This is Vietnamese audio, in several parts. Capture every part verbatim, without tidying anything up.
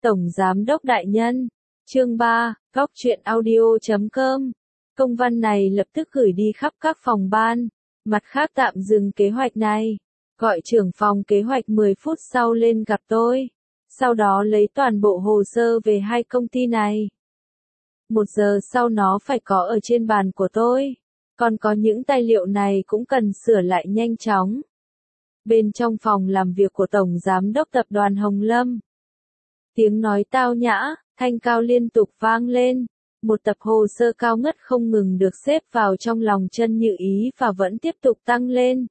Tổng Giám đốc đại nhân. Chương ba, góc truyện audio chấm com. Công văn này lập tức gửi đi khắp các phòng ban. Mặt khác tạm dừng kế hoạch này. Gọi trưởng phòng kế hoạch mười phút sau lên gặp tôi. Sau đó lấy toàn bộ hồ sơ về hai công ty này. Một giờ sau nó phải có ở trên bàn của tôi. Còn có những tài liệu này cũng cần sửa lại nhanh chóng. Bên trong phòng làm việc của Tổng Giám đốc Tập đoàn Hồng Lâm. Tiếng nói tao nhã, thanh cao liên tục vang lên. Một tập hồ sơ cao ngất không ngừng được xếp vào trong lòng Chân Như Ý và vẫn tiếp tục tăng lên.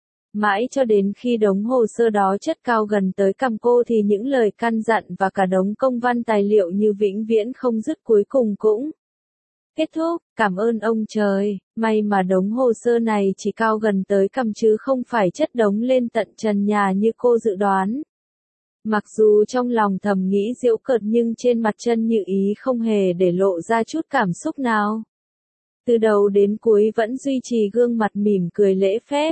Mãi cho đến khi đống hồ sơ đó chất cao gần tới cằm cô thì những lời căn dặn và cả đống công văn tài liệu như vĩnh viễn không dứt cuối cùng cũng kết thúc. Cảm ơn ông trời, may mà đống hồ sơ này chỉ cao gần tới cằm chứ không phải chất đống lên tận trần nhà như cô dự đoán. Mặc dù trong lòng thầm nghĩ giễu cợt nhưng trên mặt Chân Như Ý không hề để lộ ra chút cảm xúc nào. Từ đầu đến cuối vẫn duy trì gương mặt mỉm cười lễ phép.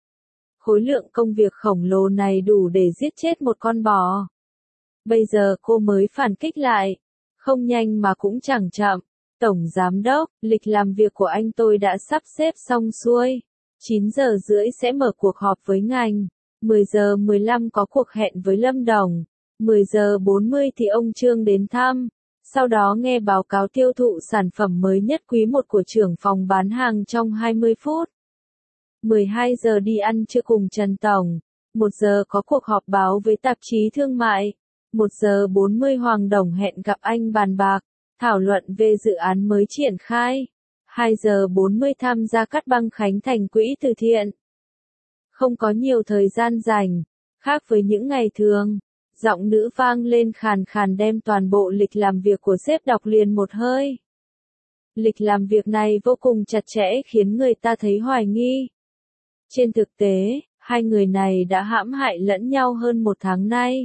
Khối lượng công việc khổng lồ này đủ để giết chết một con bò. Bây giờ cô mới phản kích lại. Không nhanh mà cũng chẳng chậm. Tổng Giám đốc, lịch làm việc của anh tôi đã sắp xếp xong xuôi. chín giờ rưỡi sẽ mở cuộc họp với ngành. mười giờ mười lăm có cuộc hẹn với Lâm Đồng. mười giờ bốn mươi thì ông Trương đến thăm. Sau đó nghe báo cáo tiêu thụ sản phẩm mới nhất quý một của trưởng phòng bán hàng trong hai mươi phút. mười hai giờ đi ăn trưa cùng Trần Tổng. một giờ có cuộc họp báo với tạp chí thương mại. một giờ bốn mươi Hoàng Đồng hẹn gặp anh bàn bạc, thảo luận về dự án mới triển khai. hai giờ bốn mươi tham gia cắt băng khánh thành quỹ từ thiện. Không có nhiều thời gian dành, khác với những ngày thường. Giọng nữ vang lên khàn khàn đem toàn bộ lịch làm việc của sếp đọc liền một hơi. Lịch làm việc này vô cùng chặt chẽ khiến người ta thấy hoài nghi. Trên thực tế, hai người này đã hãm hại lẫn nhau hơn một tháng nay.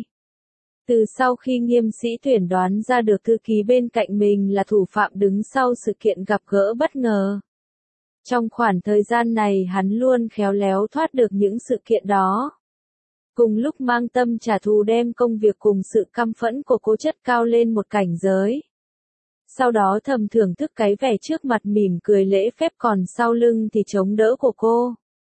Từ sau khi Nghiêm Sĩ Tuyển đoán ra được thư ký bên cạnh mình là thủ phạm đứng sau sự kiện gặp gỡ bất ngờ. Trong khoảng thời gian này hắn luôn khéo léo thoát được những sự kiện đó. Cùng lúc mang tâm trả thù đem công việc cùng sự căm phẫn của cô chất cao lên một cảnh giới. Sau đó thầm thưởng thức cái vẻ trước mặt mỉm cười lễ phép còn sau lưng thì chống đỡ của cô.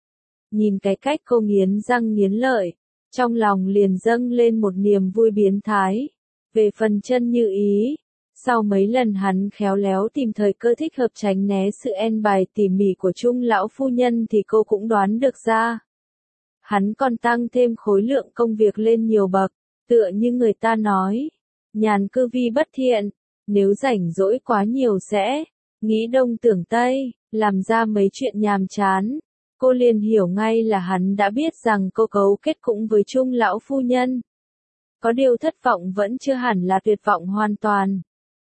Nhìn cái cách cô nghiến răng nghiến lợi, trong lòng liền dâng lên một niềm vui biến thái. Về phần Chân Như Ý, sau mấy lần hắn khéo léo tìm thời cơ thích hợp tránh né sự en bài tỉ mỉ của Trung lão phu nhân thì cô cũng đoán được ra. Hắn còn tăng thêm khối lượng công việc lên nhiều bậc, tựa như người ta nói, nhàn cư vi bất thiện, nếu rảnh rỗi quá nhiều sẽ nghĩ đông tưởng tây, làm ra mấy chuyện nhàm chán. Cô liền hiểu ngay là hắn đã biết rằng cô cấu kết cũng với Trung lão phu nhân. Có điều thất vọng vẫn chưa hẳn là tuyệt vọng hoàn toàn.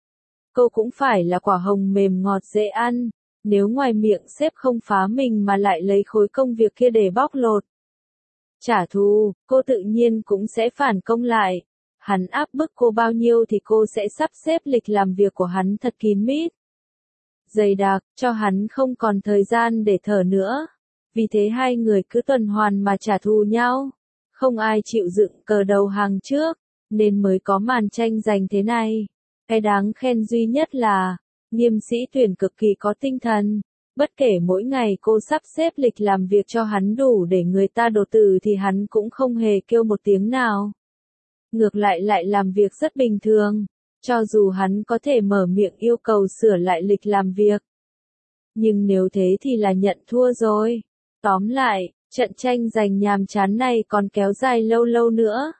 Cô cũng phải là quả hồng mềm ngọt dễ ăn, nếu ngoài miệng sếp không phá mình mà lại lấy khối công việc kia để bóc lột. Trả thù, cô tự nhiên cũng sẽ phản công lại. Hắn áp bức cô bao nhiêu thì cô sẽ sắp xếp lịch làm việc của hắn thật kín mít, dày đặc, cho hắn không còn thời gian để thở nữa. Vì thế hai người cứ tuần hoàn mà trả thù nhau. Không ai chịu dựng cờ đầu hàng trước, nên mới có màn tranh giành thế này. Cái đáng khen duy nhất là, Nghiêm Sĩ Tuyển cực kỳ có tinh thần. Bất kể mỗi ngày cô sắp xếp lịch làm việc cho hắn đủ để người ta đổ từ thì hắn cũng không hề kêu một tiếng nào. Ngược lại lại làm việc rất bình thường, cho dù hắn có thể mở miệng yêu cầu sửa lại lịch làm việc. Nhưng nếu thế thì là nhận thua rồi. Tóm lại, trận tranh giành nhàm chán này còn kéo dài lâu lâu nữa.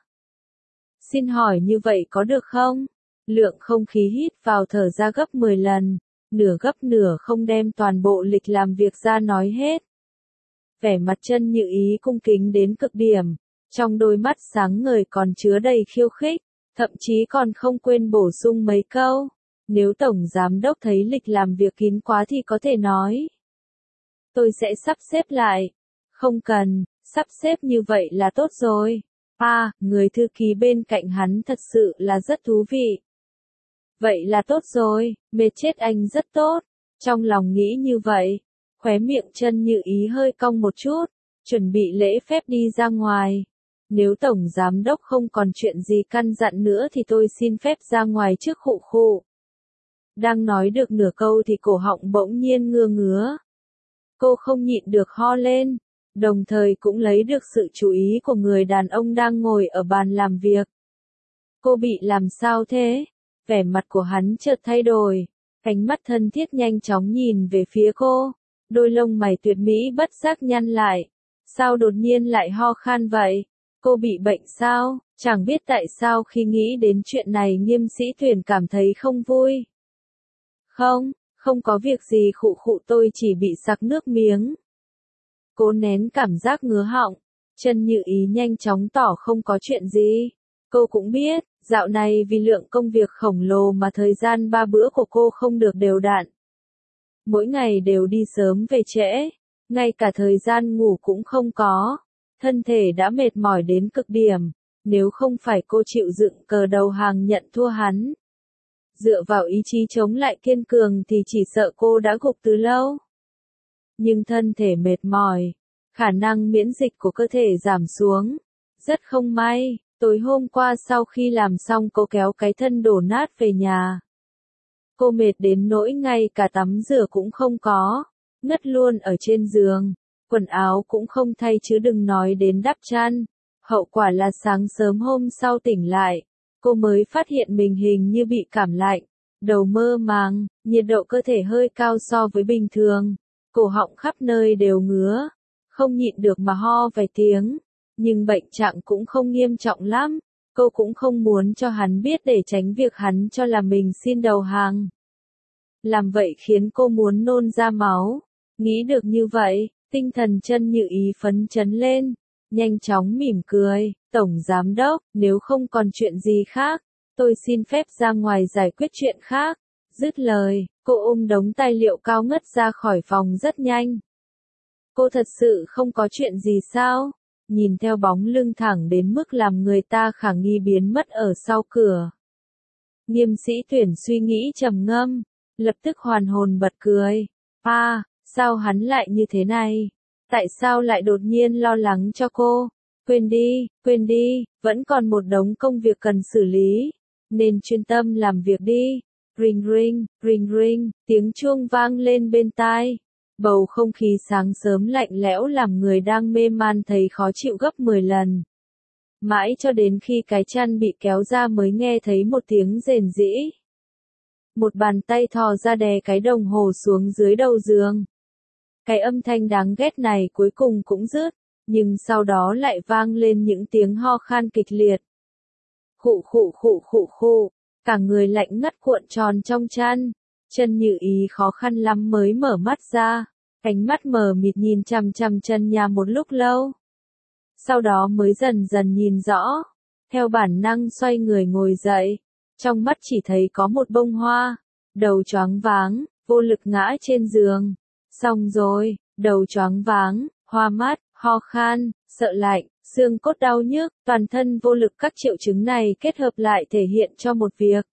Xin hỏi như vậy có được không? Lượng không khí hít vào thở ra gấp mười lần, nửa gấp nửa không đem toàn bộ lịch làm việc ra nói hết. Vẻ mặt Chân Như Ý cung kính đến cực điểm, trong đôi mắt sáng ngời còn chứa đầy khiêu khích, thậm chí còn không quên bổ sung mấy câu. Nếu Tổng Giám đốc thấy lịch làm việc kín quá thì có thể nói. Tôi sẽ sắp xếp lại. Không cần, sắp xếp như vậy là tốt rồi. À, người thư ký bên cạnh hắn thật sự là rất thú vị. Vậy là tốt rồi, mệt chết anh rất tốt. Trong lòng nghĩ như vậy, khóe miệng Chân Như Ý hơi cong một chút, chuẩn bị lễ phép đi ra ngoài. Nếu tổng giám đốc không còn chuyện gì căn dặn nữa thì tôi xin phép ra ngoài trước khụ khụ. Đang nói được nửa câu thì cổ họng bỗng nhiên ngưa ngứa. Cô không nhịn được ho lên, đồng thời cũng lấy được sự chú ý của người đàn ông đang ngồi ở bàn làm việc. Cô bị làm sao thế? Vẻ mặt của hắn chợt thay đổi, ánh mắt thân thiết nhanh chóng nhìn về phía cô, đôi lông mày tuyệt mỹ bất giác nhăn lại. Sao đột nhiên lại ho khan vậy? Cô bị bệnh sao? Chẳng biết tại sao khi nghĩ đến chuyện này Nghiêm Sĩ Tuyển cảm thấy không vui. Không, không có việc gì khụ khụ, tôi chỉ bị sặc nước miếng. Cố nén cảm giác ngứa họng, Chân Như Ý nhanh chóng tỏ không có chuyện gì. Cô cũng biết, dạo này vì lượng công việc khổng lồ mà thời gian ba bữa của cô không được đều đặn. Mỗi ngày đều đi sớm về trễ, ngay cả thời gian ngủ cũng không có. Thân thể đã mệt mỏi đến cực điểm, nếu không phải cô chịu dựng cờ đầu hàng nhận thua hắn. Dựa vào ý chí chống lại kiên cường thì chỉ sợ cô đã gục từ lâu. Nhưng thân thể mệt mỏi, khả năng miễn dịch của cơ thể giảm xuống. Rất không may, tối hôm qua sau khi làm xong cô kéo cái thân đổ nát về nhà. Cô mệt đến nỗi ngay cả tắm rửa cũng không có, ngất luôn ở trên giường, quần áo cũng không thay chứ đừng nói đến đắp chăn. Hậu quả là sáng sớm hôm sau tỉnh lại, cô mới phát hiện mình hình như bị cảm lạnh, đầu mơ màng, nhiệt độ cơ thể hơi cao so với bình thường, cổ họng khắp nơi đều ngứa, không nhịn được mà ho vài tiếng, nhưng bệnh trạng cũng không nghiêm trọng lắm, cô cũng không muốn cho hắn biết để tránh việc hắn cho là mình xin đầu hàng. Làm vậy khiến cô muốn nôn ra máu, nghĩ được như vậy, tinh thần Chân Như Ý phấn chấn lên. Nhanh chóng mỉm cười, Tổng Giám Đốc, nếu không còn chuyện gì khác, tôi xin phép ra ngoài giải quyết chuyện khác. Dứt lời, cô ôm đống tài liệu cao ngất ra khỏi phòng rất nhanh. Cô thật sự không có chuyện gì sao? Nhìn theo bóng lưng thẳng đến mức làm người ta khả nghi biến mất ở sau cửa. Nghiêm Sĩ Tuyển suy nghĩ trầm ngâm, lập tức hoàn hồn bật cười. À, sao hắn lại như thế này? Tại sao lại đột nhiên lo lắng cho cô? Quên đi, quên đi, vẫn còn một đống công việc cần xử lý, nên chuyên tâm làm việc đi. Ring ring, ring ring, tiếng chuông vang lên bên tai. Bầu không khí sáng sớm lạnh lẽo làm người đang mê man thấy khó chịu gấp mười lần. Mãi cho đến khi cái chăn bị kéo ra mới nghe thấy một tiếng rền rĩ. Một bàn tay thò ra đè cái đồng hồ xuống dưới đầu giường. Cái âm thanh đáng ghét này cuối cùng cũng dứt, nhưng sau đó lại vang lên những tiếng ho khan kịch liệt. Khụ khụ khụ khụ khụ, cả người lạnh ngắt cuộn tròn trong chăn. Chân Như Ý khó khăn lắm mới mở mắt ra, ánh mắt mờ mịt nhìn chằm chằm chân nhà một lúc lâu. Sau đó mới dần dần nhìn rõ, theo bản năng xoay người ngồi dậy, trong mắt chỉ thấy có một bông hoa, đầu choáng váng, vô lực ngã trên giường. Xong rồi, đầu choáng váng, hoa mắt, ho khan, sợ lạnh, xương cốt đau nhức, toàn thân vô lực, các triệu chứng này kết hợp lại thể hiện cho một việc.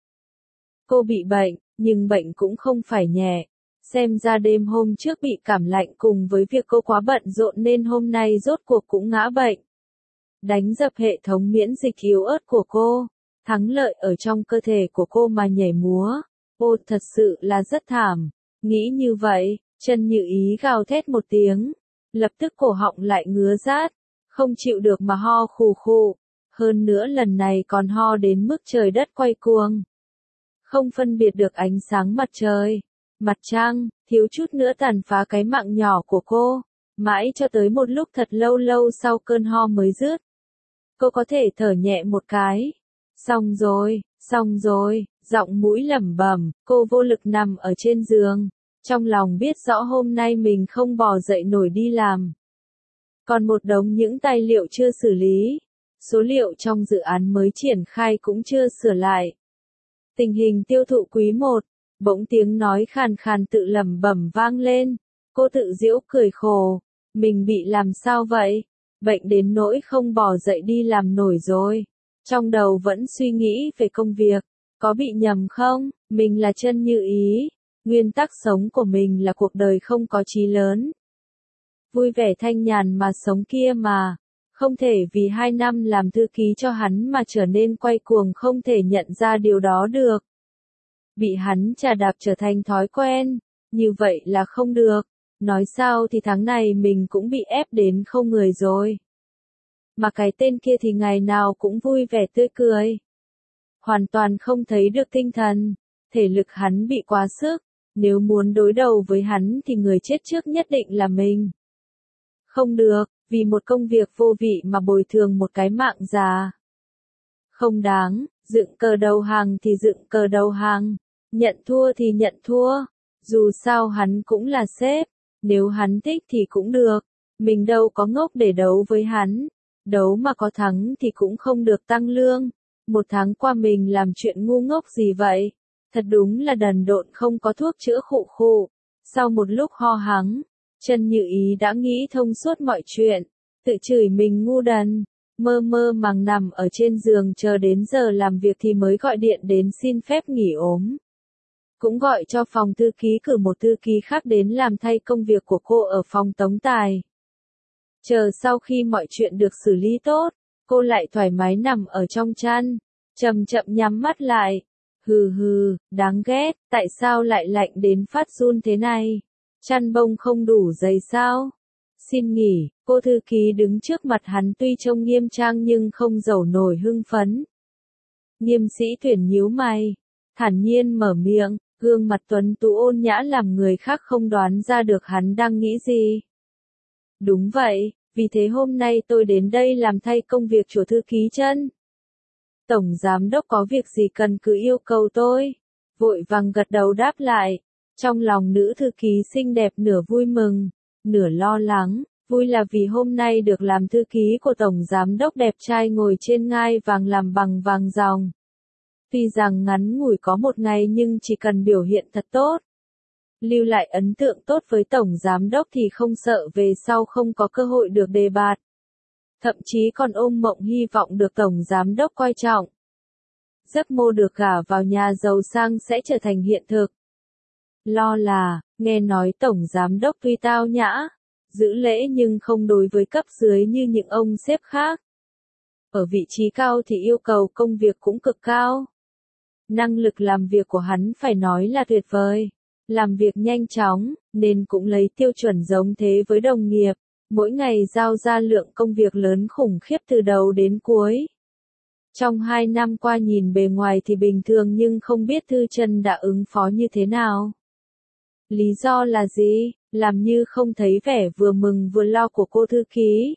Cô bị bệnh, nhưng bệnh cũng không phải nhẹ. Xem ra đêm hôm trước bị cảm lạnh cùng với việc cô quá bận rộn nên hôm nay rốt cuộc cũng ngã bệnh. Đánh dập hệ thống miễn dịch yếu ớt của cô, thắng lợi ở trong cơ thể của cô mà nhảy múa. Ô, thật sự là rất thảm. Nghĩ như vậy, Chân Như Ý gào thét một tiếng, lập tức cổ họng lại ngứa rát, không chịu được mà ho khù khù, hơn nữa lần này còn ho đến mức trời đất quay cuồng. Không phân biệt được ánh sáng mặt trời, mặt trăng, thiếu chút nữa tàn phá cái mạng nhỏ của cô, mãi cho tới một lúc thật lâu lâu sau cơn ho mới dứt. Cô có thể thở nhẹ một cái. Xong rồi, xong rồi, giọng mũi lẩm bẩm, cô vô lực nằm ở trên giường. Trong lòng biết rõ hôm nay mình không bò dậy nổi đi làm. Còn một đống những tài liệu chưa xử lý. Số liệu trong dự án mới triển khai cũng chưa sửa lại. Tình hình tiêu thụ quý một, bỗng tiếng nói khàn khàn tự lẩm bẩm vang lên. Cô tự giễu cười khổ. Mình bị làm sao vậy? Bệnh đến nỗi không bò dậy đi làm nổi rồi. Trong đầu vẫn suy nghĩ về công việc. Có bị nhầm không? Mình là Chân Như Ý. Nguyên tắc sống của mình là cuộc đời không có chí lớn. Vui vẻ thanh nhàn mà sống kia mà. Không thể vì hai năm làm thư ký cho hắn mà trở nên quay cuồng, không thể nhận ra điều đó được. Bị hắn chà đạp trở thành thói quen, như vậy là không được. Nói sao thì tháng này mình cũng bị ép đến không người rồi. Mà cái tên kia thì ngày nào cũng vui vẻ tươi cười. Hoàn toàn không thấy được tinh thần, thể lực hắn bị quá sức. Nếu muốn đối đầu với hắn thì người chết trước nhất định là mình. Không được, vì một công việc vô vị mà bồi thường một cái mạng già. Không đáng, dựng cờ đầu hàng thì dựng cờ đầu hàng, nhận thua thì nhận thua. Dù sao hắn cũng là sếp, nếu hắn thích thì cũng được, mình đâu có ngốc để đấu với hắn. Đấu mà có thắng thì cũng không được tăng lương. Một tháng qua mình làm chuyện ngu ngốc gì vậy? Thật đúng là đần độn không có thuốc chữa khụ khụ. Sau một lúc ho hắng, Chân Như Ý đã nghĩ thông suốt mọi chuyện, tự chửi mình ngu đần, mơ mơ màng nằm ở trên giường chờ đến giờ làm việc thì mới gọi điện đến xin phép nghỉ ốm. Cũng gọi cho phòng thư ký cử một thư ký khác đến làm thay công việc của cô ở phòng tống tài. Chờ sau khi mọi chuyện được xử lý tốt, cô lại thoải mái nằm ở trong chăn, chậm chậm nhắm mắt lại. Hừ hừ, đáng ghét, tại sao lại lạnh đến phát run thế này? Chăn bông không đủ dày sao? Xin nghỉ, cô thư ký đứng trước mặt hắn tuy trông nghiêm trang nhưng không giấu nổi hưng phấn. Nghiêm Sĩ Tuyển nhíu mày, thản nhiên mở miệng, gương mặt tuấn tú ôn nhã làm người khác không đoán ra được hắn đang nghĩ gì. Đúng vậy, vì thế hôm nay tôi đến đây làm thay công việc của thư ký Chân. Tổng giám đốc có việc gì cần cứ yêu cầu tôi. Vội vàng gật đầu đáp lại. Trong lòng nữ thư ký xinh đẹp nửa vui mừng, nửa lo lắng. Vui là vì hôm nay được làm thư ký của tổng giám đốc đẹp trai ngồi trên ngai vàng làm bằng vàng ròng. Tuy rằng ngắn ngủi có một ngày nhưng chỉ cần biểu hiện thật tốt, lưu lại ấn tượng tốt với tổng giám đốc thì không sợ về sau không có cơ hội được đề bạt. Thậm chí còn ôm mộng hy vọng được tổng giám đốc coi trọng. Giấc mơ được gả vào nhà giàu sang sẽ trở thành hiện thực. Lo là, nghe nói tổng giám đốc tuy tao nhã, giữ lễ nhưng không đối với cấp dưới như những ông sếp khác. Ở vị trí cao thì yêu cầu công việc cũng cực cao. Năng lực làm việc của hắn phải nói là tuyệt vời. Làm việc nhanh chóng, nên cũng lấy tiêu chuẩn giống thế với đồng nghiệp. Mỗi ngày giao ra lượng công việc lớn khủng khiếp từ đầu đến cuối. Trong hai năm qua nhìn bề ngoài thì bình thường nhưng không biết Thư Chân đã ứng phó như thế nào. Lý do là gì? Làm như không thấy vẻ vừa mừng vừa lo của cô thư ký.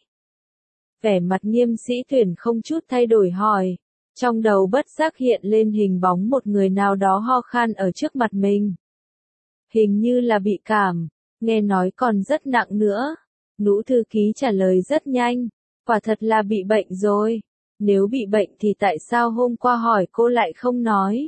Vẻ mặt Nghiêm Sĩ Tuyển không chút thay đổi hỏi. Trong đầu bất giác hiện lên hình bóng một người nào đó ho khan ở trước mặt mình. Hình như là bị cảm, nghe nói còn rất nặng nữa. Nữ thư ký trả lời rất nhanh, quả thật là bị bệnh rồi. Nếu bị bệnh thì tại sao hôm qua hỏi cô lại không nói?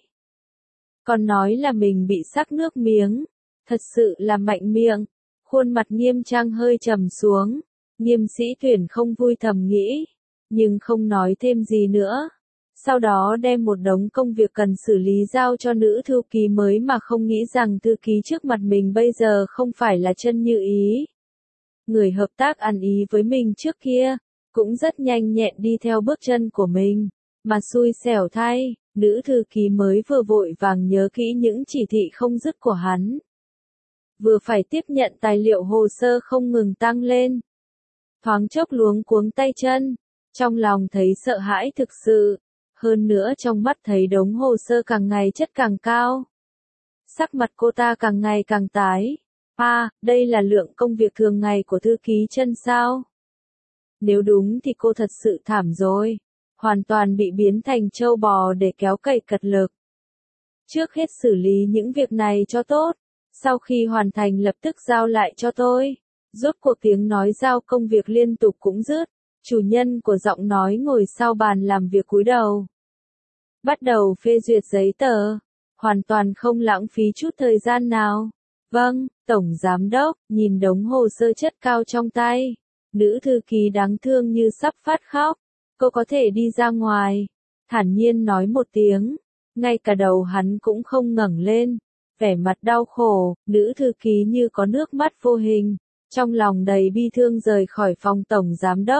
Còn nói là mình bị sắc nước miếng, thật sự là mạnh miệng. Khuôn mặt Nghiêm Trang hơi trầm xuống, Nghiêm Sĩ Tuyển không vui thầm nghĩ, nhưng không nói thêm gì nữa. Sau đó đem một đống công việc cần xử lý giao cho nữ thư ký mới mà không nghĩ rằng thư ký trước mặt mình bây giờ không phải là Chân Như Ý. Người hợp tác ăn ý với mình trước kia, cũng rất nhanh nhẹn đi theo bước chân của mình, mà xui xẻo thay, nữ thư ký mới vừa vội vàng nhớ kỹ những chỉ thị không dứt của hắn. Vừa phải tiếp nhận tài liệu hồ sơ không ngừng tăng lên. Thoáng chốc luống cuống tay chân, trong lòng thấy sợ hãi thực sự, hơn nữa trong mắt thấy đống hồ sơ càng ngày chất càng cao. Sắc mặt cô ta càng ngày càng tái. À, đây là lượng công việc thường ngày của thư ký Chân sao? Nếu đúng thì cô thật sự thảm rồi. Hoàn toàn bị biến thành trâu bò để kéo cày cật lực. Trước hết xử lý những việc này cho tốt. Sau khi hoàn thành lập tức giao lại cho tôi. Rốt cuộc tiếng nói giao công việc liên tục cũng dứt. Chủ nhân của giọng nói ngồi sau bàn làm việc cúi đầu. Bắt đầu phê duyệt giấy tờ. Hoàn toàn không lãng phí chút thời gian nào. Vâng, Tổng Giám Đốc, nhìn đống hồ sơ chất cao trong tay. Nữ thư ký đáng thương như sắp phát khóc. Cô có thể đi ra ngoài. Thản nhiên nói một tiếng. Ngay cả đầu hắn cũng không ngẩng lên. Vẻ mặt đau khổ, nữ thư ký như có nước mắt vô hình. Trong lòng đầy bi thương rời khỏi phòng Tổng Giám Đốc.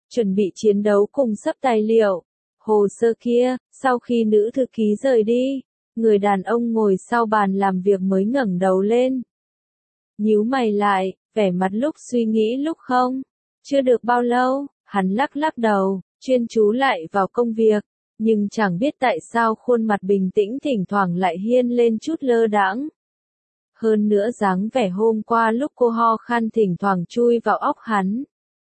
chuẩn bị chiến đấu cùng sắp tài liệu. Hồ sơ kia, sau khi nữ thư ký rời đi, người đàn ông ngồi sau bàn làm việc mới ngẩng đầu lên. Nhíu mày lại, vẻ mặt lúc suy nghĩ lúc không. Chưa được bao lâu, hắn lắc lắc đầu, chuyên chú lại vào công việc, nhưng chẳng biết tại sao khuôn mặt bình tĩnh thỉnh thoảng lại hiên lên chút lơ đãng. Hơn nữa dáng vẻ hôm qua lúc cô ho khan thỉnh thoảng chui vào óc hắn.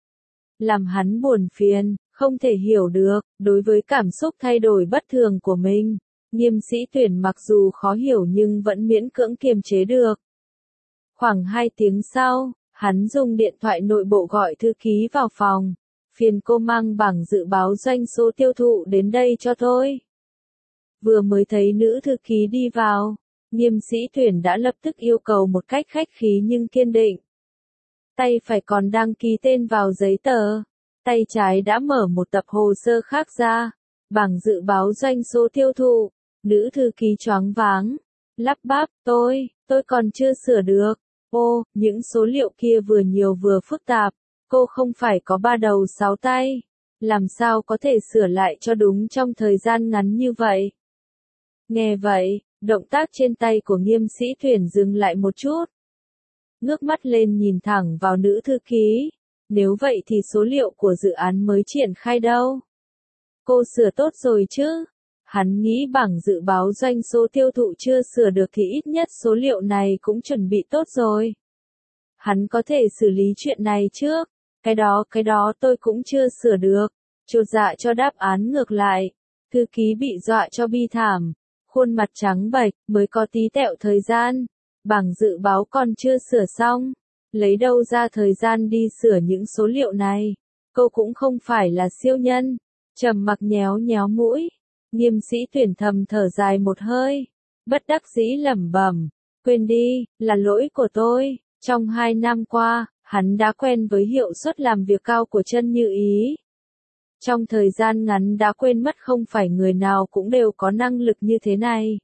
Làm hắn buồn phiền, không thể hiểu được, đối với cảm xúc thay đổi bất thường của mình. Nghiêm Sĩ Tuyển mặc dù khó hiểu nhưng vẫn miễn cưỡng kiềm chế được. Khoảng hai tiếng sau, hắn dùng điện thoại nội bộ gọi thư ký vào phòng. Phiền cô mang bảng dự báo doanh số tiêu thụ đến đây cho tôi. Vừa mới thấy nữ thư ký đi vào, Nghiêm Sĩ Tuyển đã lập tức yêu cầu một cách khách khí nhưng kiên định. Tay phải còn đang ký tên vào giấy tờ, tay trái đã mở một tập hồ sơ khác ra, bảng dự báo doanh số tiêu thụ. Nữ thư ký choáng váng, lắp bắp, tôi, tôi còn chưa sửa được. Ô, những số liệu kia vừa nhiều vừa phức tạp, cô không phải có ba đầu sáu tay, làm sao có thể sửa lại cho đúng trong thời gian ngắn như vậy. Nghe vậy, động tác trên tay của Nghiêm Sĩ Tuyển dừng lại một chút. Ngước mắt lên nhìn thẳng vào nữ thư ký, nếu vậy thì số liệu của dự án mới triển khai đâu? Cô sửa tốt rồi chứ? Hắn nghĩ bảng dự báo doanh số tiêu thụ chưa sửa được thì ít nhất số liệu này cũng chuẩn bị tốt rồi. Hắn có thể xử lý chuyện này trước, cái đó cái đó tôi cũng chưa sửa được. Chột dạ cho đáp án ngược lại, thư ký bị dọa cho bi thảm, khuôn mặt trắng bệch, mới có tí tẹo thời gian, bảng dự báo còn chưa sửa xong, lấy đâu ra thời gian đi sửa những số liệu này. Cô cũng không phải là siêu nhân. Trầm mặc nhéo nhéo mũi. Nghiêm Sĩ Tuyển thầm thở dài một hơi, bất đắc dĩ lẩm bẩm, quên đi, là lỗi của tôi. Trong hai năm qua, hắn đã quen với hiệu suất làm việc cao của Chân Như Ý. Trong thời gian ngắn đã quên mất không phải người nào cũng đều có năng lực như thế này.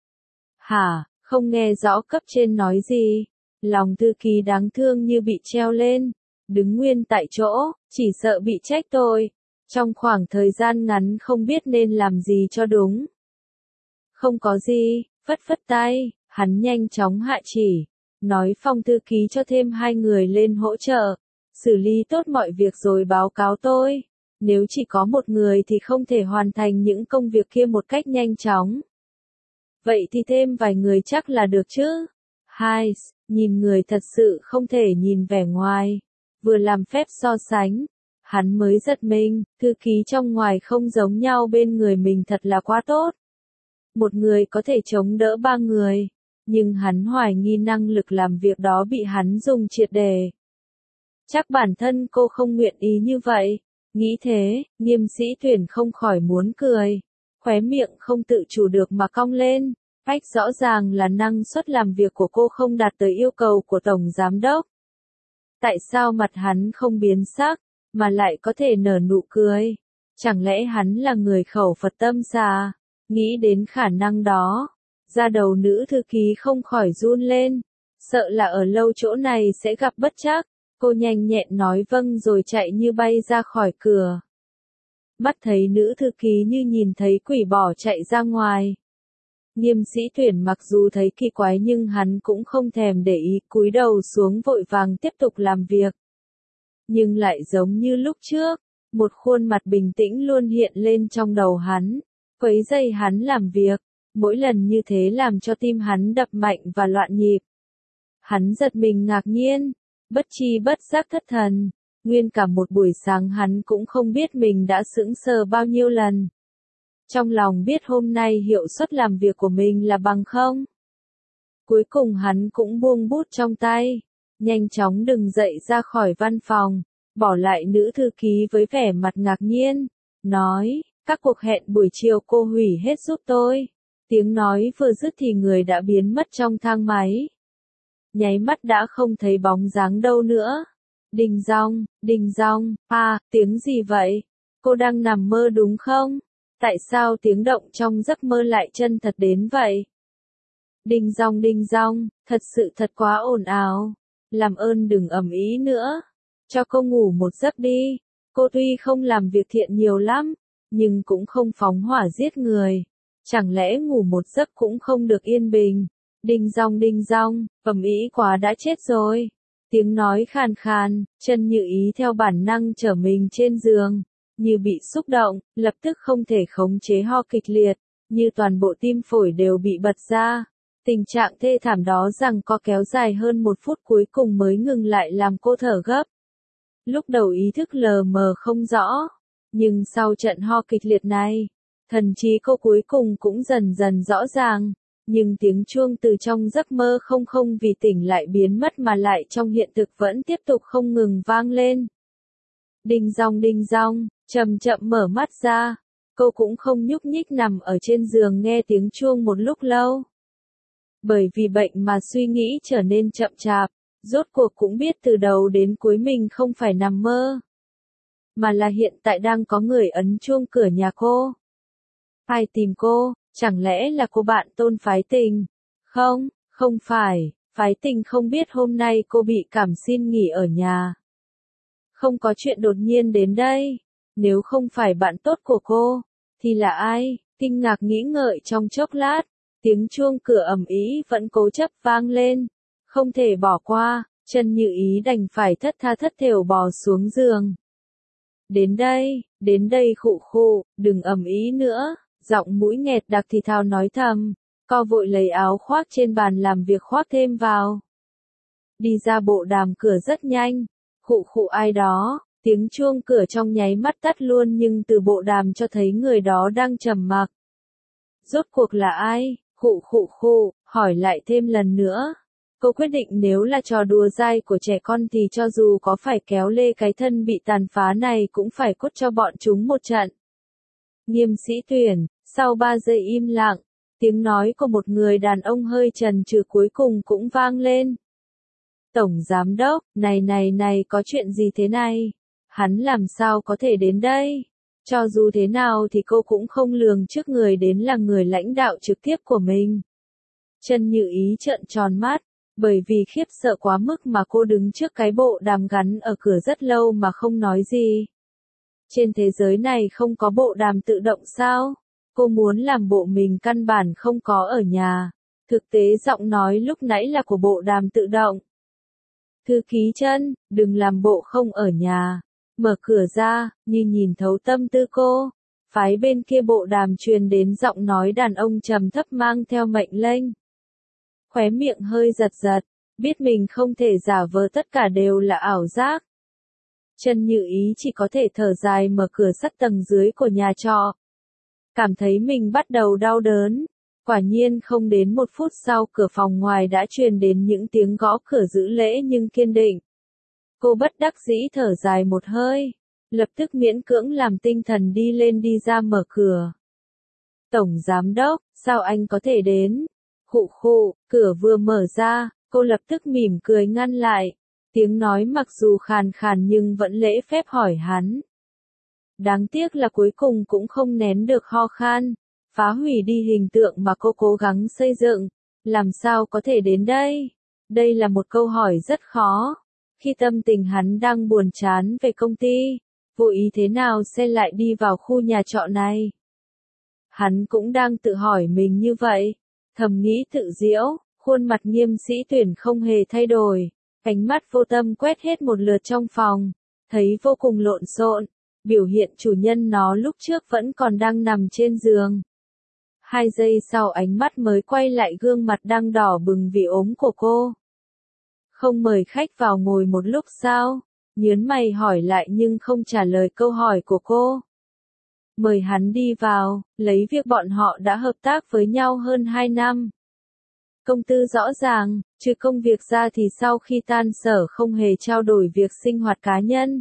Hả, không nghe rõ cấp trên nói gì. Lòng thư ký đáng thương như bị treo lên, đứng nguyên tại chỗ, chỉ sợ bị trách tội. Trong khoảng thời gian ngắn không biết nên làm gì cho đúng. Không có gì, phất phất tay, hắn nhanh chóng hạ chỉ, nói Phong thư ký cho thêm hai người lên hỗ trợ, xử lý tốt mọi việc rồi báo cáo tôi. Nếu chỉ có một người thì không thể hoàn thành những công việc kia một cách nhanh chóng. Vậy thì thêm vài người chắc là được chứ. Hai, nhìn người thật sự không thể nhìn vẻ ngoài. Vừa làm phép so sánh, hắn mới giật mình, thư ký trong ngoài không giống nhau bên người mình thật là quá tốt. Một người có thể chống đỡ ba người, nhưng hắn hoài nghi năng lực làm việc đó bị hắn dùng triệt để. Chắc bản thân cô không nguyện ý như vậy. Nghĩ thế, Nghiêm Sĩ Tuyển không khỏi muốn cười, khóe miệng không tự chủ được mà cong lên. Ách rõ ràng là năng suất làm việc của cô không đạt tới yêu cầu của Tổng Giám Đốc. Tại sao mặt hắn không biến sắc, mà lại có thể nở nụ cười? Chẳng lẽ hắn là người khẩu Phật tâm xà? Nghĩ đến khả năng đó, da đầu nữ thư ký không khỏi run lên, sợ là ở lâu chỗ này sẽ gặp bất trắc. Cô nhanh nhẹn nói vâng rồi chạy như bay ra khỏi cửa. Mắt thấy nữ thư ký như nhìn thấy quỷ bỏ chạy ra ngoài. Nghiêm Sĩ Tuyển mặc dù thấy kỳ quái nhưng hắn cũng không thèm để ý, cúi đầu xuống vội vàng tiếp tục làm việc. Nhưng lại giống như lúc trước, một khuôn mặt bình tĩnh luôn hiện lên trong đầu hắn, quấy rầy hắn làm việc, mỗi lần như thế làm cho tim hắn đập mạnh và loạn nhịp. Hắn giật mình ngạc nhiên, bất tri bất giác thất thần, nguyên cả một buổi sáng hắn cũng không biết mình đã sững sờ bao nhiêu lần. Trong lòng biết hôm nay hiệu suất làm việc của mình là bằng không. Cuối cùng hắn cũng buông bút trong tay, nhanh chóng đứng dậy ra khỏi văn phòng, bỏ lại nữ thư ký với vẻ mặt ngạc nhiên, nói, các cuộc hẹn buổi chiều cô hủy hết giúp tôi. Tiếng nói vừa dứt thì người đã biến mất trong thang máy. Nháy mắt đã không thấy bóng dáng đâu nữa. Đinh dong, đinh dong, à, tiếng gì vậy? Cô đang nằm mơ đúng không? Tại sao tiếng động trong giấc mơ lại chân thật đến vậy? Đinh dong đinh dong, thật sự thật quá ồn ào. Làm ơn đừng ầm ĩ nữa. Cho cô ngủ một giấc đi. Cô tuy không làm việc thiện nhiều lắm, nhưng cũng không phóng hỏa giết người. Chẳng lẽ ngủ một giấc cũng không được yên bình? Đinh dong đinh dong, ầm ĩ quá đã chết rồi. Tiếng nói khàn khàn, Chân Như Ý theo bản năng trở mình trên giường, như bị xúc động, lập tức không thể khống chế ho kịch liệt, như toàn bộ tim phổi đều bị bật ra. Tình trạng thê thảm đó rằng có kéo dài hơn một phút cuối cùng mới ngừng lại làm cô thở gấp. Lúc đầu ý thức lờ mờ không rõ, nhưng sau trận ho kịch liệt này, thần trí cô cuối cùng cũng dần dần rõ ràng. Nhưng tiếng chuông từ trong giấc mơ không không vì tỉnh lại biến mất mà lại trong hiện thực vẫn tiếp tục không ngừng vang lên. Đinh dong đinh dong, chậm chậm mở mắt ra, cô cũng không nhúc nhích nằm ở trên giường nghe tiếng chuông một lúc lâu. Bởi vì bệnh mà suy nghĩ trở nên chậm chạp, rốt cuộc cũng biết từ đầu đến cuối mình không phải nằm mơ, mà là hiện tại đang có người ấn chuông cửa nhà cô. Ai tìm cô? Chẳng lẽ là cô bạn Tôn Phái Tình? Không, không phải, Phái Tình không biết hôm nay cô bị cảm xin nghỉ ở nhà. Không có chuyện đột nhiên đến đây. Nếu không phải bạn tốt của cô, thì là ai? Kinh ngạc nghĩ ngợi trong chốc lát, tiếng chuông cửa ầm ĩ vẫn cố chấp vang lên. Không thể bỏ qua, Chân Như Ý đành phải thất tha thất thểu bò xuống giường. Đến đây, đến đây khụ khụ, đừng ầm ĩ nữa. Giọng mũi nghẹt đặc thì thào nói thầm, co vội lấy áo khoác trên bàn làm việc khoác thêm vào. Đi ra bộ đàm cửa rất nhanh, khụ khụ ai đó, tiếng chuông cửa trong nháy mắt tắt luôn nhưng từ bộ đàm cho thấy người đó đang trầm mặc. Rốt cuộc là ai? Khụ khụ khụ, hỏi lại thêm lần nữa. Cô quyết định nếu là trò đùa dai của trẻ con thì cho dù có phải kéo lê cái thân bị tàn phá này cũng phải quất cho bọn chúng một trận. Nghiêm Sĩ Tuyển, sau ba giây im lặng, tiếng nói của một người đàn ông hơi chần chừ cuối cùng cũng vang lên. Tổng Giám Đốc, này này này có chuyện gì thế này? Hắn làm sao có thể đến đây? Cho dù thế nào thì cô cũng không lường trước người đến là người lãnh đạo trực tiếp của mình. Chân Như Ý trợn tròn mắt, bởi vì khiếp sợ quá mức mà cô đứng trước cái bộ đàm gắn ở cửa rất lâu mà không nói gì. Trên thế giới này không có bộ đàm tự động sao? Cô muốn làm bộ mình căn bản không có ở nhà. Thực tế giọng nói lúc nãy là của bộ đàm tự động. Thư ký Chân, đừng làm bộ không ở nhà. Mở cửa ra, như nhìn thấu tâm tư cô. Phái bên kia bộ đàm truyền đến giọng nói đàn ông trầm thấp mang theo mệnh lệnh. Khóe miệng hơi giật giật, biết mình không thể giả vờ tất cả đều là ảo giác. Chân Như Ý chỉ có thể thở dài mở cửa sắt tầng dưới của nhà trọ. Cảm thấy mình bắt đầu đau đớn. Quả nhiên không đến một phút sau cửa phòng ngoài đã truyền đến những tiếng gõ cửa giữ lễ nhưng kiên định. Cô bất đắc dĩ thở dài một hơi, lập tức miễn cưỡng làm tinh thần đi lên đi ra mở cửa. Tổng Giám Đốc, sao anh có thể đến? Khụ khụ, cửa vừa mở ra, cô lập tức mỉm cười ngăn lại. Tiếng nói mặc dù khàn khàn nhưng vẫn lễ phép hỏi hắn. Đáng tiếc là cuối cùng cũng không nén được ho khan, phá hủy đi hình tượng mà cô cố gắng xây dựng. Làm sao có thể đến đây? Đây là một câu hỏi rất khó. Khi tâm tình hắn đang buồn chán về công ty, vô ý thế nào sẽ lại đi vào khu nhà trọ này? Hắn cũng đang tự hỏi mình như vậy, thầm nghĩ tự giễu, khuôn mặt Nghiêm Sĩ Tuyển không hề thay đổi. Ánh mắt vô tâm quét hết một lượt trong phòng, thấy vô cùng lộn xộn, biểu hiện chủ nhân nó lúc trước vẫn còn đang nằm trên giường. Hai giây sau ánh mắt mới quay lại gương mặt đang đỏ bừng vì ốm của cô. Không mời khách vào ngồi một lúc sao? Nhớn mày hỏi lại nhưng không trả lời câu hỏi của cô. Mời hắn đi vào, lấy việc bọn họ đã hợp tác với nhau hơn hai năm. Công tư rõ ràng, trừ công việc ra thì sau khi tan sở không hề trao đổi việc sinh hoạt cá nhân.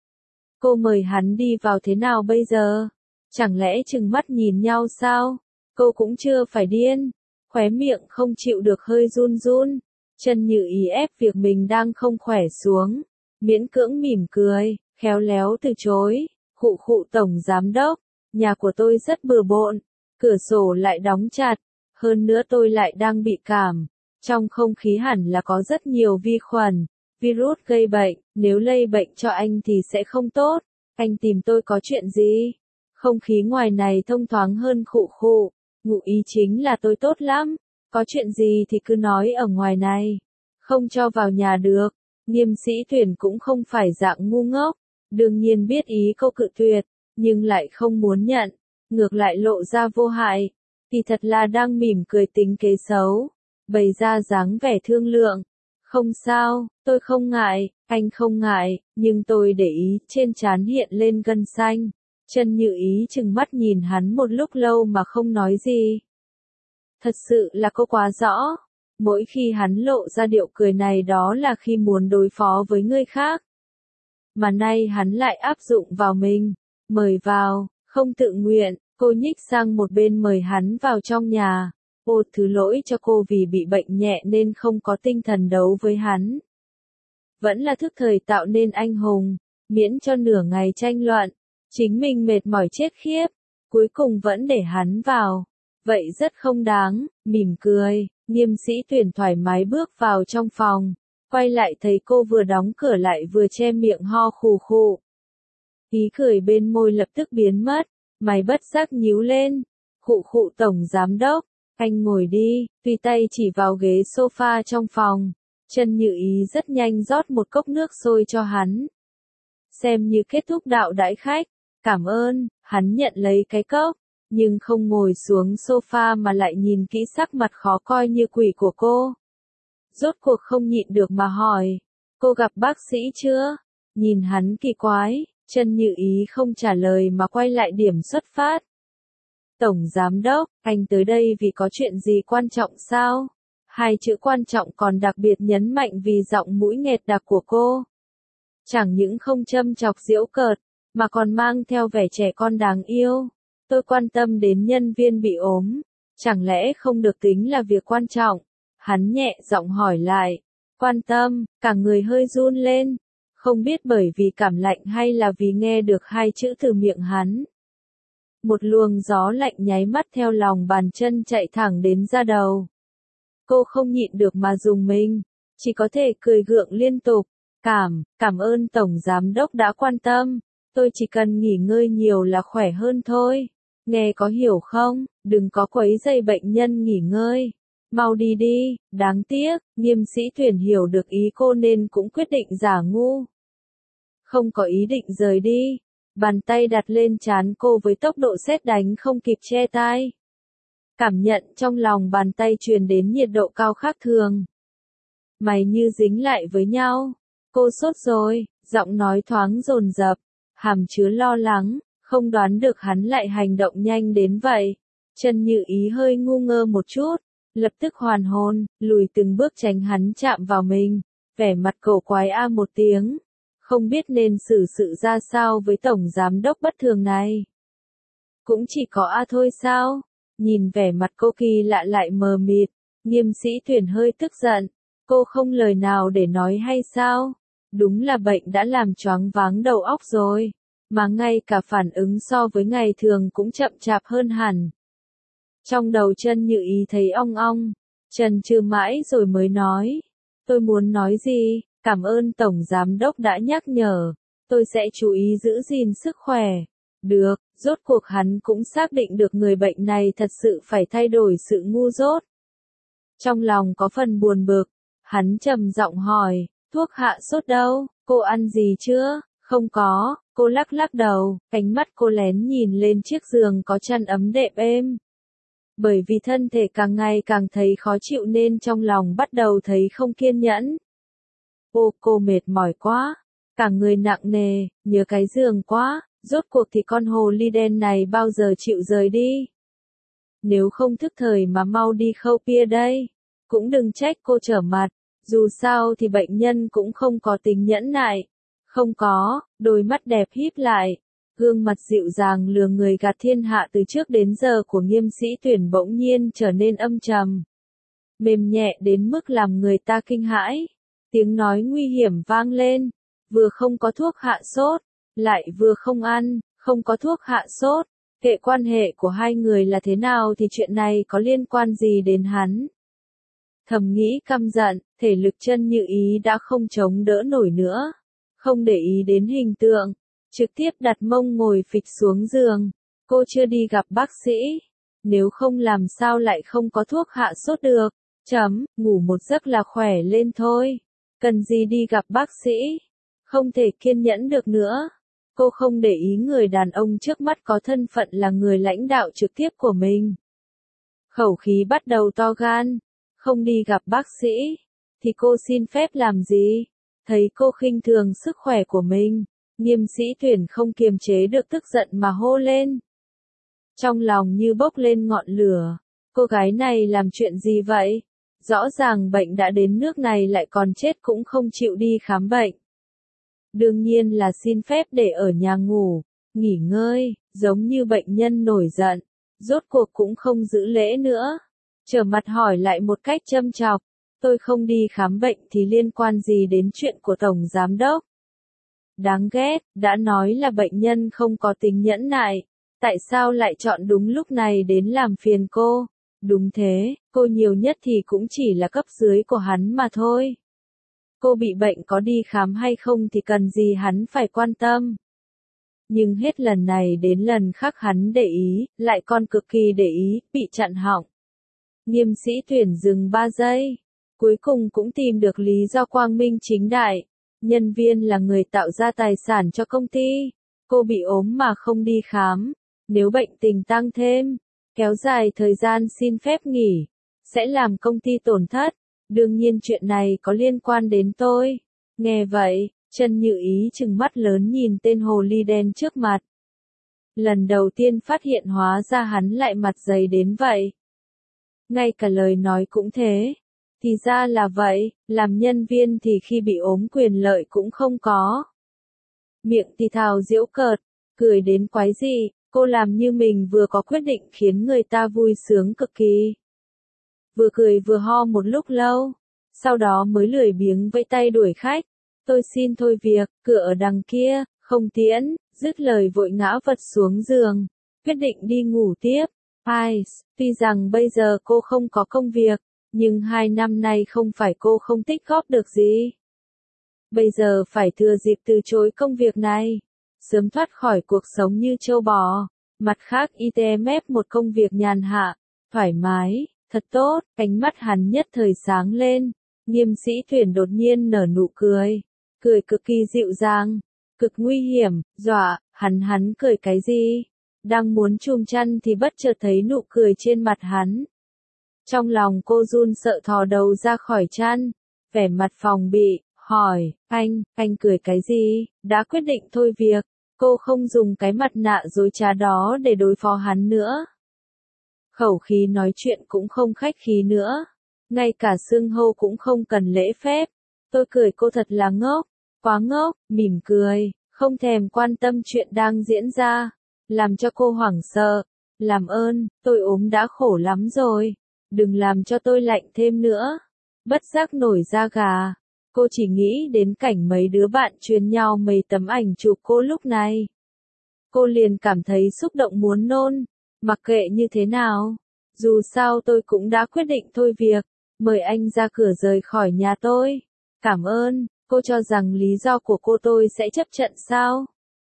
Cô mời hắn đi vào thế nào bây giờ? Chẳng lẽ chừng mắt nhìn nhau sao? Cô cũng chưa phải điên. Khóe miệng không chịu được hơi run run. Chân Như Ý ép việc mình đang không khỏe xuống. Miễn cưỡng mỉm cười, khéo léo từ chối. Khụ khụ Tổng Giám Đốc, nhà của tôi rất bừa bộn. Cửa sổ lại đóng chặt. Hơn nữa tôi lại đang bị cảm. Trong không khí hẳn là có rất nhiều vi khuẩn, virus gây bệnh. Nếu lây bệnh cho anh thì sẽ không tốt. Anh tìm tôi có chuyện gì? Không khí ngoài này thông thoáng hơn khụ khụ, ngụ ý chính là tôi tốt lắm, có chuyện gì thì cứ nói ở ngoài này, không cho vào nhà được. Nghiêm Sĩ Tuyển cũng không phải dạng ngu ngốc, đương nhiên biết ý cô cự tuyệt, nhưng lại không muốn nhận, ngược lại lộ ra vô hại, thì thật là đang mỉm cười tính kế xấu, bày ra dáng vẻ thương lượng. Không sao, tôi không ngại, anh không ngại, nhưng tôi để ý trên trán hiện lên gân xanh. Chân Như Ý chừng mắt nhìn hắn một lúc lâu mà không nói gì. Thật sự là cô quá rõ. Mỗi khi hắn lộ ra điệu cười này đó là khi muốn đối phó với người khác. Mà nay hắn lại áp dụng vào mình. Mời vào, không tự nguyện, cô nhích sang một bên mời hắn vào trong nhà. Ô thứ lỗi cho cô vì bị bệnh nhẹ nên không có tinh thần đấu với hắn. Vẫn là thức thời tạo nên anh hùng, miễn cho nửa ngày tranh luận. Chính mình mệt mỏi chết khiếp, cuối cùng vẫn để hắn vào. Vậy rất không đáng, mỉm cười, Nghiêm Sĩ Tuyển thoải mái bước vào trong phòng. Quay lại thấy cô vừa đóng cửa lại vừa che miệng ho khù khụ. Ý cười bên môi lập tức biến mất, mày bất giác nhíu lên. Khụ khụ tổng giám đốc, anh ngồi đi, tùy tay chỉ vào ghế sofa trong phòng. Chân Như Ý rất nhanh rót một cốc nước sôi cho hắn. Xem như kết thúc đạo đãi khách. Cảm ơn, hắn nhận lấy cái cốc, nhưng không ngồi xuống sofa mà lại nhìn kỹ sắc mặt khó coi như quỷ của cô. Rốt cuộc không nhịn được mà hỏi, cô gặp bác sĩ chưa? Nhìn hắn kỳ quái, Chân Như Ý không trả lời mà quay lại điểm xuất phát. Tổng giám đốc, anh tới đây vì có chuyện gì quan trọng sao? Hai chữ quan trọng còn đặc biệt nhấn mạnh vì giọng mũi nghẹt đặc của cô. Chẳng những không châm chọc giễu cợt, mà còn mang theo vẻ trẻ con đáng yêu. Tôi quan tâm đến nhân viên bị ốm, chẳng lẽ không được tính là việc quan trọng? Hắn nhẹ giọng hỏi lại, quan tâm, cả người hơi run lên, không biết bởi vì cảm lạnh hay là vì nghe được hai chữ từ miệng hắn. Một luồng gió lạnh nháy mắt theo lòng bàn chân chạy thẳng đến da đầu. Cô không nhịn được mà dùng mình, chỉ có thể cười gượng liên tục. Cảm, cảm ơn Tổng Giám Đốc đã quan tâm. Tôi chỉ cần nghỉ ngơi nhiều là khỏe hơn thôi. Nghe có hiểu không? Đừng có quấy rầy bệnh nhân nghỉ ngơi. Mau đi đi, đáng tiếc, Nghiêm Sĩ Tuyển hiểu được ý cô nên cũng quyết định giả ngu. Không có ý định rời đi. Bàn tay đặt lên trán cô với tốc độ sét đánh không kịp che tai. Cảm nhận trong lòng bàn tay truyền đến nhiệt độ cao khác thường. Mày như dính lại với nhau. Cô sốt rồi, giọng nói thoáng dồn dập, hàm chứa lo lắng, không đoán được hắn lại hành động nhanh đến vậy. Chân Như Ý hơi ngu ngơ một chút, lập tức hoàn hồn, lùi từng bước tránh hắn chạm vào mình, vẻ mặt cổ quái a một tiếng, không biết nên xử sự ra sao với Tổng Giám Đốc bất thường này. Cũng chỉ có a thôi sao? Nhìn vẻ mặt cô kỳ lạ lại mờ mịt, Nghiêm Sĩ Tuyển hơi tức giận, cô không lời nào để nói hay sao? Đúng là bệnh đã làm choáng váng đầu óc rồi, mà ngay cả phản ứng so với ngày thường cũng chậm chạp hơn hẳn. Trong đầu Chân Như Ý thấy ong ong, chần chừ mãi rồi mới nói, tôi muốn nói gì, cảm ơn Tổng Giám Đốc đã nhắc nhở, tôi sẽ chú ý giữ gìn sức khỏe. Được, rốt cuộc hắn cũng xác định được người bệnh này thật sự phải thay đổi sự ngu dốt. Trong lòng có phần buồn bực, hắn trầm giọng hỏi, thuốc hạ sốt đâu, cô ăn gì chưa? Không có, cô lắc lắc đầu, ánh mắt cô lén nhìn lên chiếc giường có chăn ấm đệm êm. Bởi vì thân thể càng ngày càng thấy khó chịu nên trong lòng bắt đầu thấy không kiên nhẫn. Ô, cô mệt mỏi quá, cả người nặng nề, nhớ cái giường quá, rốt cuộc thì con hồ ly đen này bao giờ chịu rời đi. Nếu không thức thời mà mau đi khâu pia đây, cũng đừng trách cô trở mặt. Dù sao thì bệnh nhân cũng không có tính nhẫn nại. Không có, đôi mắt đẹp híp lại. Gương mặt dịu dàng lừa người gạt thiên hạ từ trước đến giờ của Nghiêm Sĩ Tuyển bỗng nhiên trở nên âm trầm. Mềm nhẹ đến mức làm người ta kinh hãi. Tiếng nói nguy hiểm vang lên. Vừa không có thuốc hạ sốt, lại vừa không ăn, không có thuốc hạ sốt. Kệ quan hệ của hai người là thế nào thì chuyện này có liên quan gì đến hắn. Thầm nghĩ căm giận, thể lực Chân Như Ý đã không chống đỡ nổi nữa. Không để ý đến hình tượng. trực tiếp đặt mông ngồi phịch xuống giường. Cô chưa đi gặp bác sĩ. Nếu không làm sao lại không có thuốc hạ sốt được. Chấm, ngủ một giấc là khỏe lên thôi. Cần gì đi gặp bác sĩ. Không thể kiên nhẫn được nữa. Cô không để ý người đàn ông trước mắt có thân phận là người lãnh đạo trực tiếp của mình. Khẩu khí bắt đầu to gan. Không đi gặp bác sĩ. Thì cô xin phép làm gì? Thấy cô khinh thường sức khỏe của mình. Nghiêm sĩ Tuyển không kiềm chế được tức giận mà hô lên. Trong lòng như bốc lên ngọn lửa. Cô gái này làm chuyện gì vậy? Rõ ràng bệnh đã đến nước này lại còn chết cũng không chịu đi khám bệnh. Đương nhiên là xin phép để ở nhà ngủ, nghỉ ngơi, giống như bệnh nhân nổi giận. Rốt cuộc cũng không giữ lễ nữa. Trở mặt hỏi lại một cách châm chọc. Tôi không đi khám bệnh thì liên quan gì đến chuyện của Tổng Giám Đốc? Đáng ghét, đã nói là bệnh nhân không có tính nhẫn nại. Tại sao lại chọn đúng lúc này đến làm phiền cô? Đúng thế, cô nhiều nhất thì cũng chỉ là cấp dưới của hắn mà thôi. Cô bị bệnh có đi khám hay không thì cần gì hắn phải quan tâm. Nhưng hết lần này đến lần khác hắn để ý, lại còn cực kỳ để ý, bị chặn họng. Nghiêm sĩ Tuyển dừng ba giây. Cuối cùng cũng tìm được lý do quang minh chính đại. Nhân viên là người tạo ra tài sản cho công ty. Cô bị ốm mà không đi khám. Nếu bệnh tình tăng thêm, kéo dài thời gian xin phép nghỉ, sẽ làm công ty tổn thất. Đương nhiên chuyện này có liên quan đến tôi. Nghe vậy, Trần Như Ý trừng mắt lớn nhìn tên hồ ly đen trước mặt. Lần đầu tiên phát hiện hóa ra hắn lại mặt dày đến vậy. Ngay cả lời nói cũng thế. Thì ra là vậy, làm nhân viên thì khi bị ốm quyền lợi cũng không có. Miệng thì thào giễu cợt, cười đến quái dị, cô làm như mình vừa có quyết định khiến người ta vui sướng cực kỳ. Vừa cười vừa ho một lúc lâu, sau đó mới lười biếng vẫy tay đuổi khách. Tôi xin thôi việc, cửa ở đằng kia, không tiễn, dứt lời vội ngã vật xuống giường, quyết định đi ngủ tiếp. Ai, tuy rằng bây giờ cô không có công việc, nhưng hai năm nay không phải cô không tích góp được gì. Bây giờ phải thừa dịp từ chối công việc này, sớm thoát khỏi cuộc sống như trâu bò. Mặt khác i tê em ép một công việc nhàn hạ, thoải mái, thật tốt, ánh mắt hắn nhất thời sáng lên. Nghiêm sĩ Tuyển đột nhiên nở nụ cười, cười cực kỳ dịu dàng, cực nguy hiểm, dọa, hắn hắn cười cái gì? Đang muốn chùm chăn thì bất chợt thấy nụ cười trên mặt hắn. Trong lòng cô run sợ thò đầu ra khỏi chăn, vẻ mặt phòng bị, hỏi, anh, anh cười cái gì? Đã quyết định thôi việc, cô không dùng cái mặt nạ dối trá đó để đối phó hắn nữa. Khẩu khí nói chuyện cũng không khách khí nữa, ngay cả xưng hô cũng không cần lễ phép. Tôi cười cô thật là ngốc, quá ngốc, mỉm cười, không thèm quan tâm chuyện đang diễn ra, làm cho cô hoảng sợ. Làm ơn, tôi ốm đã khổ lắm rồi, đừng làm cho tôi lạnh thêm nữa. Bất giác nổi da gà, cô chỉ nghĩ đến cảnh mấy đứa bạn truyền nhau mấy tấm ảnh chụp cô lúc này. Cô liền cảm thấy xúc động muốn nôn, mặc kệ như thế nào. Dù sao tôi cũng đã quyết định thôi việc, mời anh ra cửa rời khỏi nhà tôi. Cảm ơn, cô cho rằng lý do của cô tôi sẽ chấp nhận sao?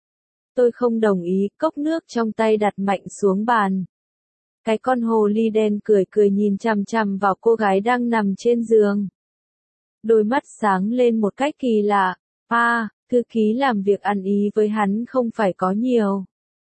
Tôi không đồng ý, cốc nước trong tay đặt mạnh xuống bàn. Cái con hồ ly đen cười cười nhìn chằm chằm vào cô gái đang nằm trên giường. Đôi mắt sáng lên một cách kỳ lạ. À, thư ký làm việc ăn ý với hắn không phải có nhiều.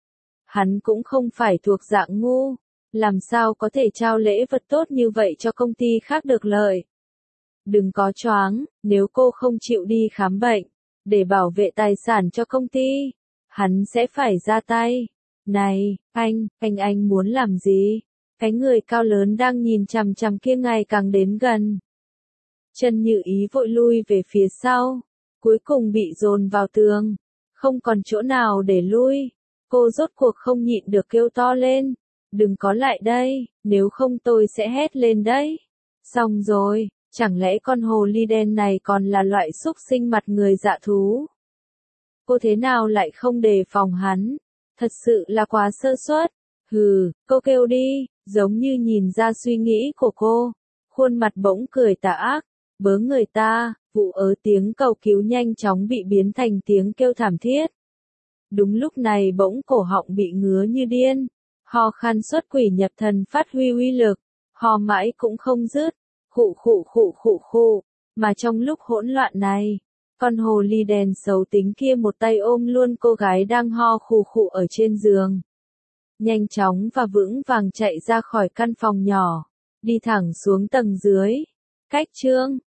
Hắn cũng không phải thuộc dạng ngu. Làm sao có thể trao lễ vật tốt như vậy cho công ty khác được lợi. Đừng có choáng, nếu cô không chịu đi khám bệnh, để bảo vệ tài sản cho công ty, hắn sẽ phải ra tay. Này, anh, anh anh muốn làm gì? Cái người cao lớn đang nhìn chằm chằm kia ngày càng đến gần. Trần Như Ý vội lui về phía sau, cuối cùng bị dồn vào tường, không còn chỗ nào để lui. Cô rốt cuộc không nhịn được kêu to lên, đừng có lại đây, nếu không tôi sẽ hét lên đấy. Xong rồi, chẳng lẽ con hồ ly đen này còn là loại xúc sinh mặt người dạ thú? Cô thế nào lại không đề phòng hắn? Thật sự là quá sơ suất. Hừ, cô kêu đi, giống như nhìn ra suy nghĩ của cô. Khuôn mặt bỗng cười tà ác, bớ người ta, vụ ớ tiếng cầu cứu nhanh chóng bị biến thành tiếng kêu thảm thiết. Đúng lúc này bỗng cổ họng bị ngứa như điên, ho khan xuất quỷ nhập thần phát huy uy lực, ho mãi cũng không dứt, khụ khụ khụ khụ khụ, mà trong lúc hỗn loạn này, con hồ ly đèn xấu tính kia một tay ôm luôn cô gái đang ho khụ khụ ở trên giường. Nhanh chóng và vững vàng chạy ra khỏi căn phòng nhỏ, đi thẳng xuống tầng dưới. Cách chương